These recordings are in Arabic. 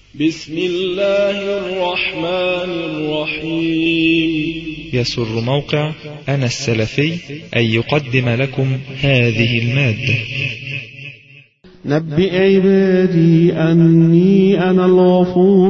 بسم الله الرحمن الرحيم. يسر موقع أنا السلفي أن يقدم لكم هذه المادة. نبئ عبادي أني أنا الغفور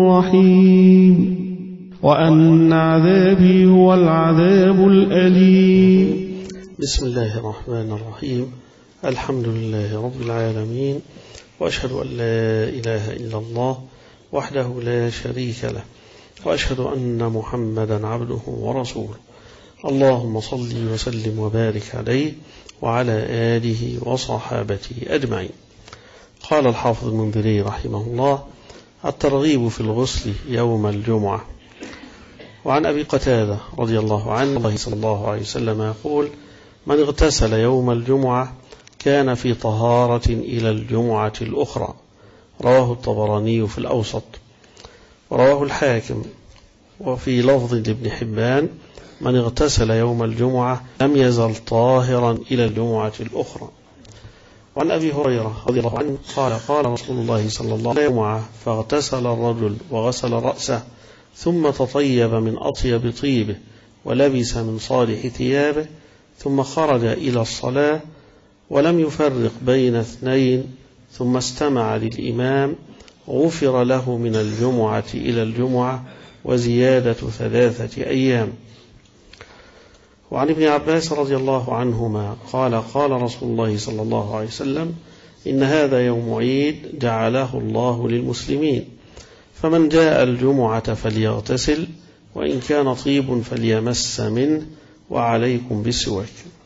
الرحيم وأن عذابي هو العذاب الأليم. بسم الله الرحمن الرحيم. الحمد لله رب العالمين، وأشهد أن لا إله إلا الله وحده لا شريك له، وأشهد أن محمدا عبده ورسوله. اللهم صل وسلم وبارك عليه وعلى آله وصحابته أجمعين. قال الحافظ المنذري رحمه الله: الترغيب في الغسل يوم الجمعة. وعن أبي قتادة رضي الله عنه الله صلى الله عليه وسلم يقول: من اغتسل يوم الجمعة كان في طهارة إلى الجمعة الأخرى. رواه الطبراني في الأوسط، ورواه الحاكم. وفي لفظ لابن حبان: من اغتسل يوم الجمعة لم يزل طاهرا إلى الجمعة الأخرى. وعن أبي هريرة رضي الله عنه قال: قال رسول الله صلى الله عليه وسلم: فاغتسل الرجل وغسل رأسه ثم تطيب من أطيب طيبه ولبس من صالح ثيابه ثم خرج إلى الصلاة ولم يفرق بين اثنين ثم استمع للإمام غفر له من الجمعة إلى الجمعة وزيادة 3 أيام. وعن ابن عباس رضي الله عنهما قال: قال رسول الله صلى الله عليه وسلم: إن هذا يوم عيد جعله الله للمسلمين، فمن جاء الجمعة فليغتسل، وإن كان طيب فليمس منه، وعليكم بالسواك.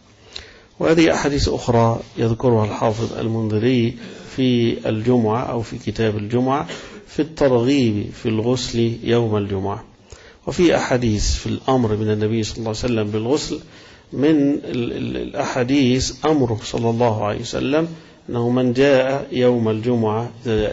وهذه أحاديث أخرى يذكرها الحافظ المنذري في الجمعة أو في كتاب الجمعة في الترغيب في الغسل يوم الجمعة. وفي أحاديث في الأمر من النبي صلى الله عليه وسلم بالغسل. من الأحاديث أمره صلى الله عليه وسلم أنه من جاء يوم الجمعة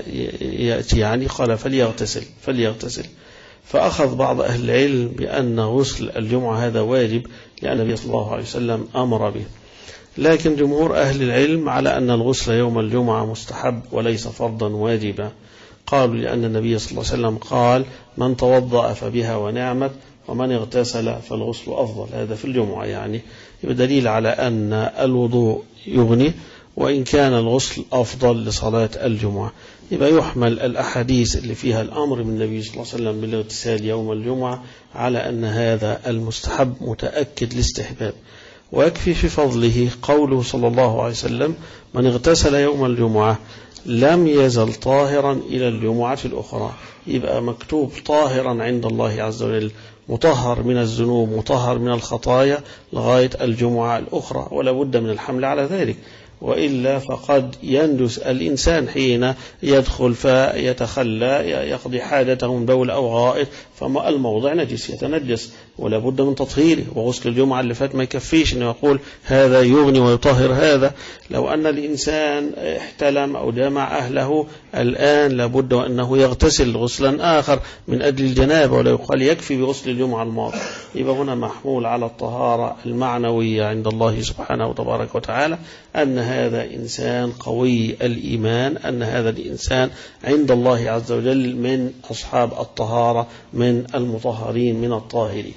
يأتي يعني قال فليغتسل. فأخذ بعض أهل العلم بأن غسل الجمعة هذا واجب لأن النبي صلى الله عليه وسلم أمر به، لكن جمهور أهل العلم على أن الغسل يوم الجمعة مستحب وليس فرضا واجبا. قالوا لأن النبي صلى الله عليه وسلم قال: من توضأ فبها ونعمت، ومن اغتسل فالغسل أفضل. هذا في الجمعة يعني بدليل على أن الوضوء يغني وإن كان الغسل أفضل لصلاة الجمعة. يبقى يحمل الأحاديث اللي فيها الأمر من النبي صلى الله عليه وسلم بالاغتسال يوم الجمعة على أن هذا المستحب متأكد الاستحباب. ويكفي في فضله قوله صلى الله عليه وسلم: من اغتسل يوم الجمعة لم يزل طاهرا إلى الجمعة الأخرى. يبقى مكتوب طاهرا عند الله عز وجل، مطهر من الذنوب مطهر من الخطايا لغاية الجمعة الأخرى، ولا بد من الحمل على ذلك، وإلا فقد يندس الإنسان حين يدخل فيتخلى يقضي حاجته من بول أو غائط، فالموضع نجس يتنجس ولا بد من تطهيره. وغسل الجمعة اللي فات ما يكفيش أنه يقول هذا يغني ويطهر هذا. لو أن الإنسان احتلم أو جامع أهله الآن لابد أنه يغتسل غسلا آخر من أجل الجنابة، ولا يقال يكفي بغسل الجمعة الماضي. يبقى هنا محمول على الطهارة المعنوية عند الله سبحانه وتبارك وتعالى، أن هذا إنسان قوي الإيمان، أن هذا الإنسان عند الله عز وجل من أصحاب الطهارة من المطهرين من الطاهرين.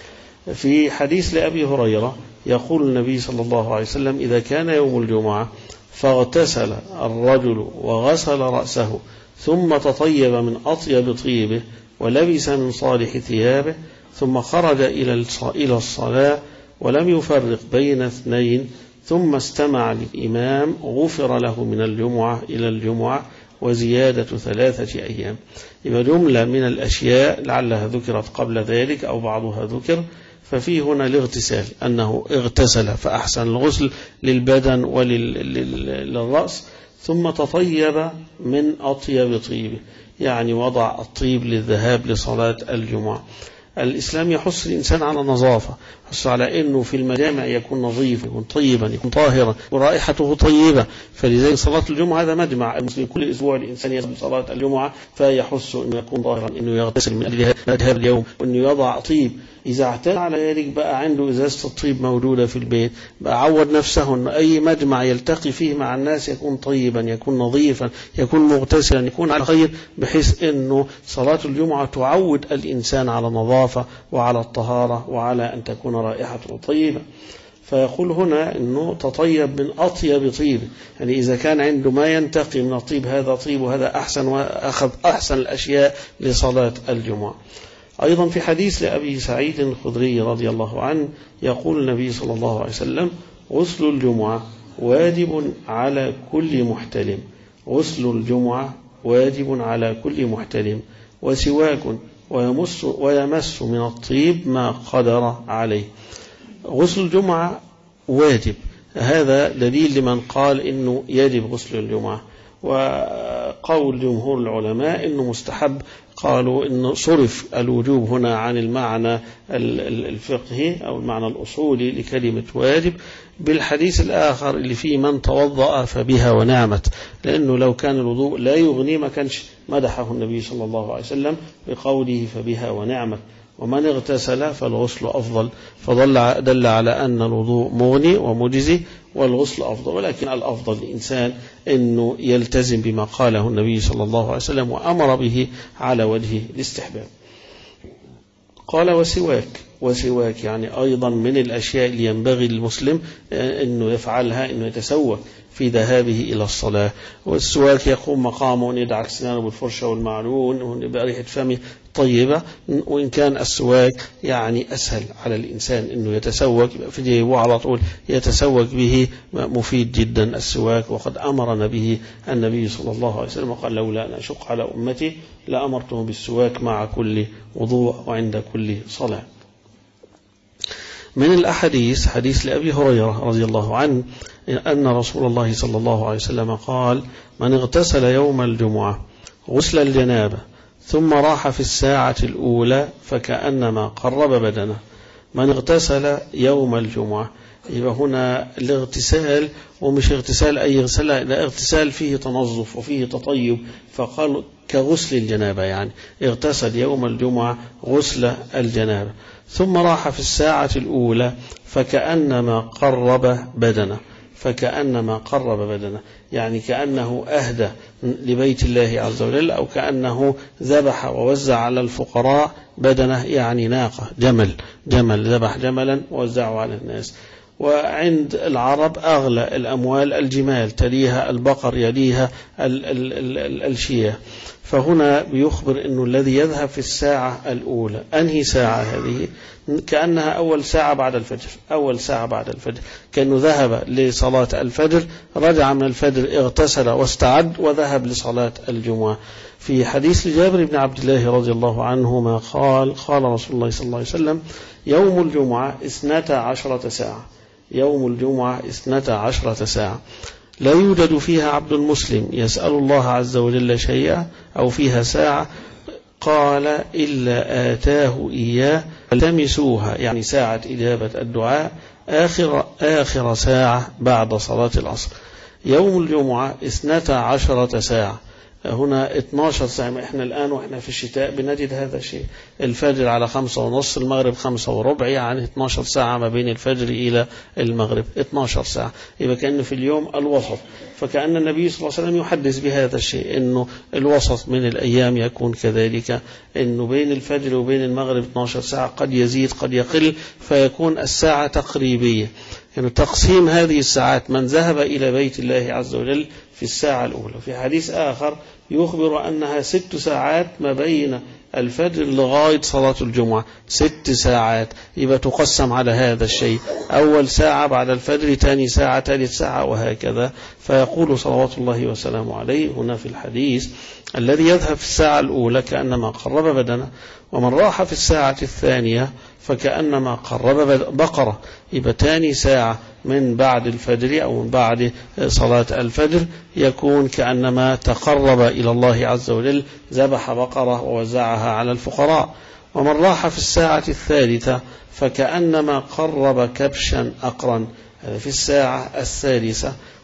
في حديث لأبي هريرة يقول النبي صلى الله عليه وسلم: إذا كان يوم الجمعة فاغتسل الرجل وغسل رأسه ثم تطيب من أطيب طيبه ولبس من صالح ثيابه ثم خرج إلى الصلاة ولم يفرق بين اثنين ثم استمع للإمام غفر له من الجمعة إلى الجمعة وزيادة 3 أيام. يبقى جملة من الأشياء لعلها ذكرت قبل ذلك أو بعضها ذكر. ففي هنا الاغتسال، أنه اغتسل فأحسن الغسل للبدن وللرأس، ثم تطيب من أطيب طيبه، يعني وضع الطيب للذهاب لصلاة الجمعة. الإسلام يحث الإنسان على النظافة، يحث على أنه في المجامع يكون نظيفا، يكون طيبا، يكون طاهرا، ورائحته طيبة. فلذلك صلاة الجمعة هذا مجمع المسلمين، كل أسبوع الإنسان يصلي صلاة الجمعة فيحث أنه يكون طاهرا، أنه يغتسل من أجل هذا اليوم، وأنه يضع طيب. إذا اعتاد على ذلك بقى عنده إزازة الطيب موجودة في البيت، بقى عود نفسه أن أي مجمع يلتقي فيه مع الناس يكون طيبا، يكون نظيفا، يكون مغتسلا، يكون على خير، بحيث أنه صلاة الجمعة تعود الإنسان على النظافة وعلى الطهارة وعلى أن تكون رائحته طيبة. فيقول هنا أنه تطيب من أطيب طيب، يعني إذا كان عنده ما ينتقي من الطيب هذا طيب وهذا أحسن، وأخذ أحسن الأشياء لصلاة الجمعة. أيضا في حديث لأبي سعيد الخدري رضي الله عنه يقول النبي صلى الله عليه وسلم: غسل الجمعة واجب على كل محتلم، غسل الجمعة واجب على كل محتلم، وسواك ويمس من الطيب ما قدر عليه. غسل الجمعة واجب، هذا دليل لمن قال إنه يجب غسل الجمعة. وقول جمهور العلماء إنه مستحب، قالوا إنه صرف الوجوب هنا عن المعنى الفقهي أو المعنى الأصولي لكلمة واجب بالحديث الآخر اللي فيه من توضأ فبها ونعمت، لأنه لو كان الوضوء لا يغني ما كانش مدحه النبي صلى الله عليه وسلم بقوله فبها ونعمت. ومن اغتسل فالغسل أفضل، فدل على أن الوضوء مغني ومجزي والغسل أفضل، ولكن الأفضل للإنسان أنه يلتزم بما قاله النبي صلى الله عليه وسلم وأمر به على وجه الاستحباب. قال وسواك يعني أيضا من الأشياء اللي ينبغي للمسلم أنه يفعلها، أنه يتسوك في ذهابه إلى الصلاة. والسواك يقوم مقامه أن يدعك سنانه بالفرشة والمعجون وأن يبقى ريحة فمه طيبة، وإن كان السواك يعني أسهل على الإنسان أنه يتسوك في جيبه على طول يتسوك به، مفيد جدا السواك، وقد أمرنا به النبي صلى الله عليه وسلم وقال: لولا أن أشق على أمتي لأمرتهم بالسواك مع كل وضوء وعند كل صلاة. من الأحاديث حديث لأبي هريرة رضي الله عنه أن رسول الله صلى الله عليه وسلم قال: من اغتسل يوم الجمعة غسل الجنابة ثم راح في الساعة الأولى فكأنما قرب بدنه. من اغتسل يوم الجمعة، يبقى هنا الاغتسال ومش اغتسال أي اغتسال، لا، اغتسال فيه تنظف وفيه تطيب، فقال كغسل الجنابة، يعني اغتسل يوم الجمعة غسل الجنابة ثم راح في الساعة الأولى فكأنما قرب بدنه، فكأنما قرب بدنه يعني كأنه أهدى لبيت الله عز وجل، أو كأنه ذبح ووزع على الفقراء بدنه، يعني ناقة جمل ذبح جملا ووزعه على الناس. وعند العرب أغلى الأموال الجمال، تليها البقر، يليها الشياه. فهنا بيخبر أنه الذي يذهب في الساعة الأولى، أنهي ساعة هذه؟ كأنها أول ساعة بعد الفجر، كأنه ذهب لصلاة الفجر، رجع من الفجر اغتسل واستعد وذهب لصلاة الجمعة. في حديث جابر بن عبد الله رضي الله عنهما قال رسول الله صلى الله عليه وسلم: يوم الجمعة 12 ساعة، يوم الجمعة 12 ساعة لا يوجد فيها عبد مسلم يسأل الله عز وجل شيئا، أو فيها ساعة قال إلا آتاه إياه التمسوها، يعني ساعة إجابة الدعاء آخر ساعة بعد صلاة العصر. يوم الجمعة 12 ساعة، هنا 12 ساعة. احنا الآن واحنا في الشتاء بنجد هذا الشيء، الفجر على 5:30، المغرب 5:15، يعني 12 ساعة ما بين الفجر إلى المغرب، 12 ساعة. يبقى كأنه في اليوم الوسط، فكأن النبي صلى الله عليه وسلم يحدث بهذا الشيء، أنه الوسط من الأيام يكون كذلك، أنه بين الفجر وبين المغرب 12 ساعة، قد يزيد قد يقل، فيكون الساعة تقريبية. يعني تقسيم هذه الساعات، من ذهب إلى بيت الله عز وجل في الساعة الأولى. في حديث آخر يخبر أنها 6 ساعات ما بين الفجر لغاية صلاة الجمعة، 6 ساعات. يبقى تقسم على هذا الشيء، أول ساعة بعد الفجر، ثاني ساعة، ثالث ساعة، وهكذا. فيقول صلوات الله وسلامه عليه هنا في الحديث: الذي يذهب في الساعة الأولى كأنما قرب بدنه، ومن راح في الساعة الثانية فكأنما قرب بقرة. يبقى ثاني ساعة من بعد الفجر أو من بعد صلاة الفجر يكون كأنما تقرب إلى الله عز وجل، ذبح بقرة ووزعها على الفقراء. ومن راح في الساعة الثالثة فكأنما قرب كبشا أقرا، في الساعة الثالثة.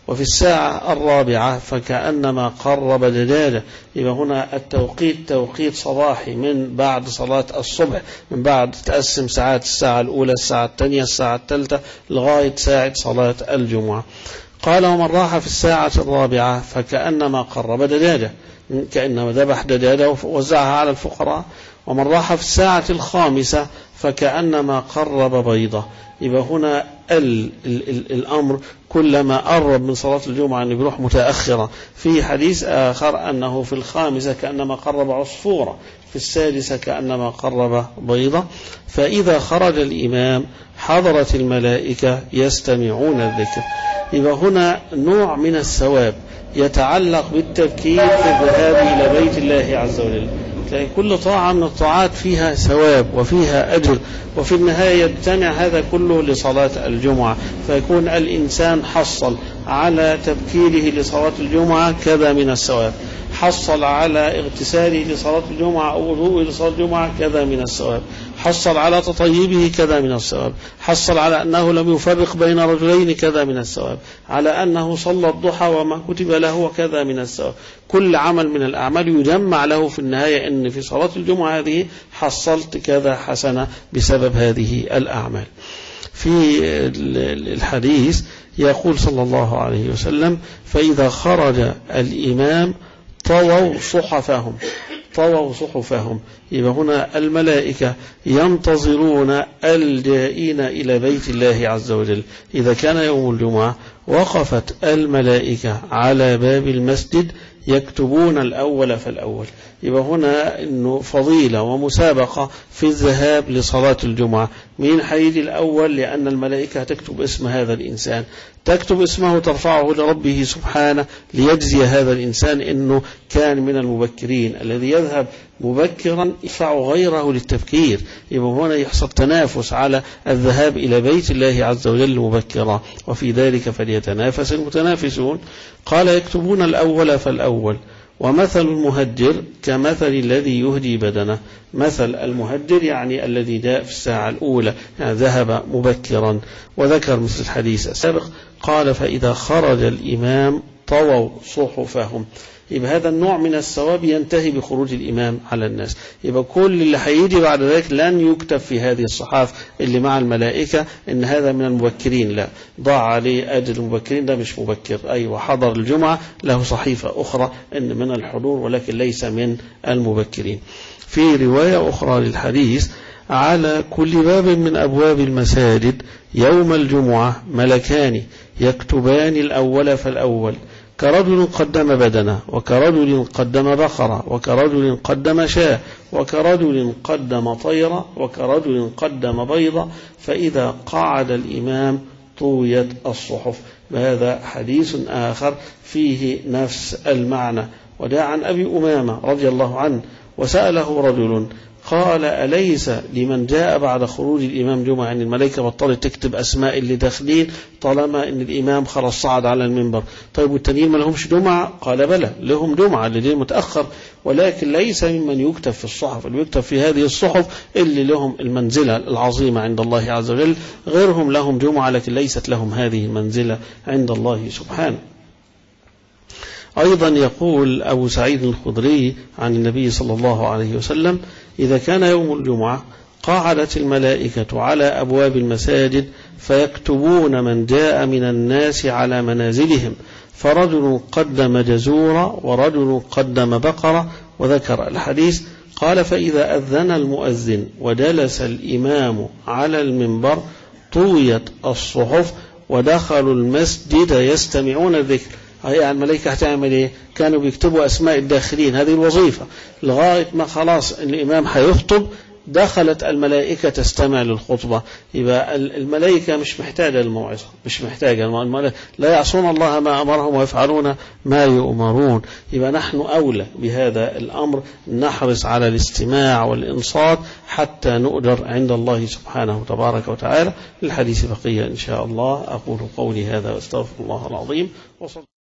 وفي الساعة الرابعة فكأنما قرب دجاجة. يبقى هنا التوقيت توقيت صباحي من بعد صلاة الصبح، من بعد تقسم ساعات الساعة الأولى، الساعة الثانية، الساعة الثالثة، لغاية ساعة صلاة الجمعة. قال ومن راح في الساعة الرابعة فكأنما قرب دجاجة، كأنما ذبح دجاجة ووزعها على الفقراء. ومن راح في الساعة الخامسة فكأنما قرب بيضة. يبقى هنا الأمر كلما قرب من صلاة الجمعة أنه بيروح متأخرة. في حديث آخر أنه في الخامسة كأنما قرب عصفورة، في السادسة كأنما قرب بيضة. فإذا خرج الإمام حضرت الملائكة يستمعون الذكر. يبقى هنا نوع من الثواب يتعلق بالتبكير في الذهاب إلى بيت الله عز وجل. كل طاعة من الطاعات فيها ثواب وفيها أجر، وفي النهاية يجتمع هذا كله لصلاة الجمعة، فيكون الإنسان حصل على تبكيره لصلاة الجمعة كذا من الثواب، حصل على اغتساله لصلاة الجمعة أو وضوءه لصلاة الجمعة كذا من الثواب، حصل على تطيبه كذا من الثواب، حصل على أنه لم يفرق بين رجلين كذا من الثواب، على أنه صلى الضحى وما كتب له وكذا من الثواب. كل عمل من الأعمال يجمع له في النهاية أن في صلاة الجمعة هذه حصلت كذا حسنة بسبب هذه الأعمال. في الحديث يقول صلى الله عليه وسلم فإذا خرج الإمام طووا صحفهم. يبقى هنا الملائكة ينتظرون الجائين إلى بيت الله عز وجل. إذا كان يوم الجمعة وقفت الملائكة على باب المسجد يكتبون الأول فالأول. يبقى هنا إنه فضيلة ومسابقة في الذهاب لصلاة الجمعة. مين حيجي الأول؟ لأن الملائكة تكتب اسم هذا الإنسان، تكتب اسمه ترفعه لربه سبحانه ليجزي هذا الإنسان إنه كان من المبكرين. الذي يذهب مبكرا يدفع غيره للتبكير. يبقى هنا يحصل تنافس على الذهاب إلى بيت الله عز وجل مبكرا، وفي ذلك فليتنافس المتنافسون. قال يكتبون الأول فالأول. ومثل المهجر كمثل الذي يهدي بدنه. مثل المهجر يعني الذي جاء في الساعة الأولى، يعني ذهب مبكرا. وذكر مثل الحديث السابق قال فإذا خرج الإمام طووا صحفهم. يبقى هذا النوع من الثواب ينتهي بخروج الإمام على الناس. يبقى كل اللي هيجي بعد ذلك لن يكتب في هذه الصحاف اللي مع الملائكة إن هذا من المبكرين، لا، ضاع عليه أجر المبكرين، ده مش مبكر. أيوة حضر الجمعة له صحيفة أخرى إن من الحضور ولكن ليس من المبكرين. في رواية أخرى للحديث على كل باب من أبواب المساجد يوم الجمعة ملكان يكتبان الأول فالأول، كرجل قدم بدنه، وكرجل قدم بقرة، وكرجل قدم شاة، وكرجل قدم طيرة، وكرجل قدم بيضة، فإذا قعد الإمام طويت الصحف. هذا حديث آخر فيه نفس المعنى. وجاء عن أبي أمامة رضي الله عنه وسأله رجل قال أليس لمن جاء بعد خروج الإمام جمعة أن الملائكة بطلت تكتب أسماء اللي داخلين طالما أن الإمام خلاص صعد على المنبر؟ طيب والتانيين ما لهمش جمعة؟ قال بلى لهم جمعة اللي جاي متأخر، ولكن ليس ممن يكتب في الصحف. اللي يكتب في هذه الصحف اللي لهم المنزلة العظيمة عند الله عز وجل، غيرهم لهم جمعة لكن ليست لهم هذه المنزلة عند الله سبحانه. أيضا يقول أبو سعيد الخدري عن النبي صلى الله عليه وسلم إذا كان يوم الجمعة قعدت الملائكة على أبواب المساجد فيكتبون من جاء من الناس على منازلهم، فرجل قدم جزورا ورجل قدم بقرة. وذكر الحديث قال فإذا أذن المؤذن وجلس الإمام على المنبر طويت الصحف ودخلوا المسجد يستمعون الذكر. يعني الملائكة هتعمل ايه؟ كانوا بيكتبوا أسماء الداخلين، هذه الوظيفة، لغاية ما خلاص الإمام هيخطب دخلت الملائكة تستمع للخطبة. يبقى الملائكة مش محتاجة الموعظة، مش محتاجة، لا يعصون الله ما أمرهم ويفعلون ما يؤمرون. يبقى نحن أولى بهذا الأمر، نحرص على الاستماع والإنصات حتى نؤجر عند الله سبحانه وتبارك وتعالى. للحديث بقية إن شاء الله. أقول قولي هذا واستغفر الله العظيم.